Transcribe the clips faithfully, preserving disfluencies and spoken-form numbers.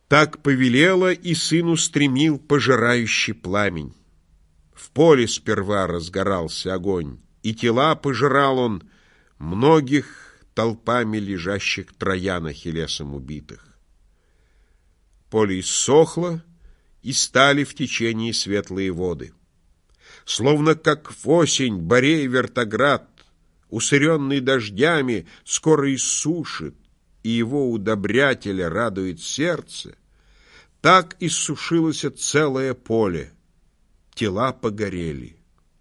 Так повелела, и сын устремил пожирающий пламень. В поле сперва разгорался огонь, и тела пожирал он многих толпами лежащих Троян Ахиллесом убитых. Поле иссохло, и стали в течении светлые воды. Словно как в осень Борей Вертоград, усыренный дождями, скоро иссушит, и его удобрятеля радует сердце, так иссушилось целое поле, тела погорели.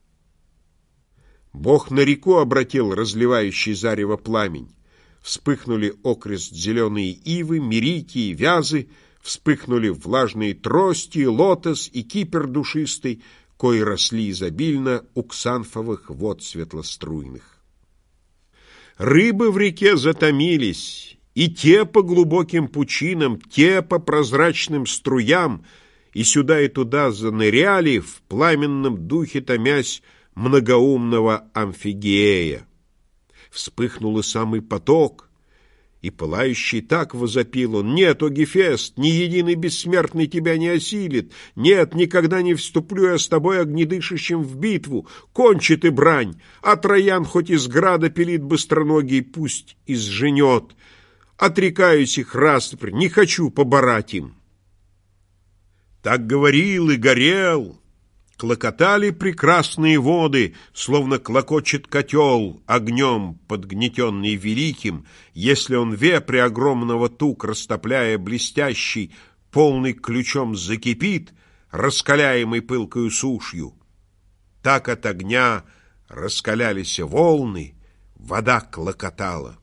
Бог на реку обратил разливающий зарево пламень. Вспыхнули окрест зеленые ивы, мирики и вязы, вспыхнули влажные трости, лотос и кипер душистый, кои росли изобильно у ксанфовых вод светлоструйных. Рыбы в реке затомились, и те по глубоким пучинам, те по прозрачным струям, и сюда и туда заныряли, в пламенном духе томясь многоумного Амфигея. Вспыхнул и самый поток, и пылающий так возопил он: «Нет, о Гефест, ни единый бессмертный тебя не осилит! Нет, никогда не вступлю я с тобой огнедышащим в битву! Кончи ты брань, а Троян хоть из града пилит быстроногий, пусть изженет! Отрекаюсь их распрь, не хочу поборать им!» Так говорил и горел. Клокотали прекрасные воды, словно клокочет котел, огнем подгнетенный великим, если он вепрь огромного тук, растопляя блестящий, полный ключом закипит, раскаляемый пылкою сушью. Так от огня раскалялись волны, вода клокотала.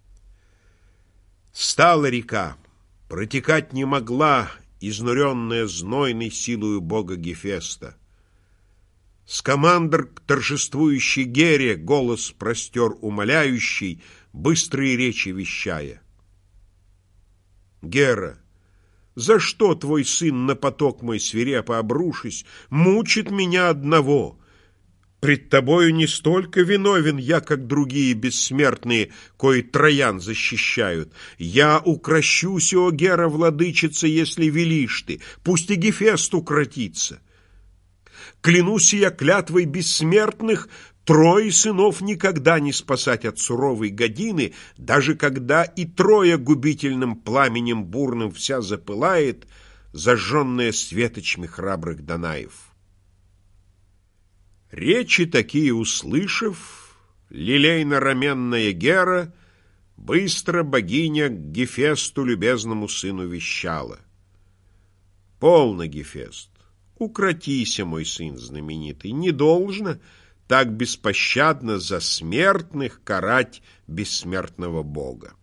Стала река, протекать не могла, изнуренная знойной силою бога Гефеста. Скамандр к торжествующей Гере голос простер умоляющий, быстрые речи вещая. «Гера, за что твой сын на поток мой свирепо обрушись, мучит меня одного? Пред тобою не столько виновен я, как другие бессмертные, кои Троян защищают. Я укрощусь, о Гера, владычица, если велишь ты, пусть и Гефест укротится. Клянусь я клятвой бессмертных, трое сынов никогда не спасать от суровой годины, даже когда и Троя губительным пламенем бурным вся запылает, зажженная светочами храбрых Данаев». Речи такие услышав, лилейно-раменная Гера быстро богиня к Гефесту, любезному сыну, вещала: «Полно, Гефест, укротися, мой сын знаменитый, не должно так беспощадно за смертных карать бессмертного бога».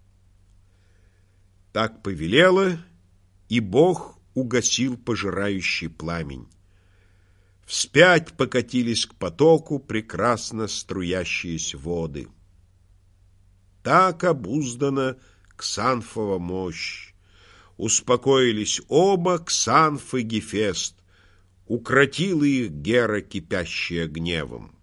Так повелела, и бог угасил пожирающий пламень. Вспять покатились к потоку прекрасно струящиеся воды. Так обуздана Ксанфова мощь. Успокоились оба, Ксанф и Гефест. Укротила их Гера, кипящая гневом.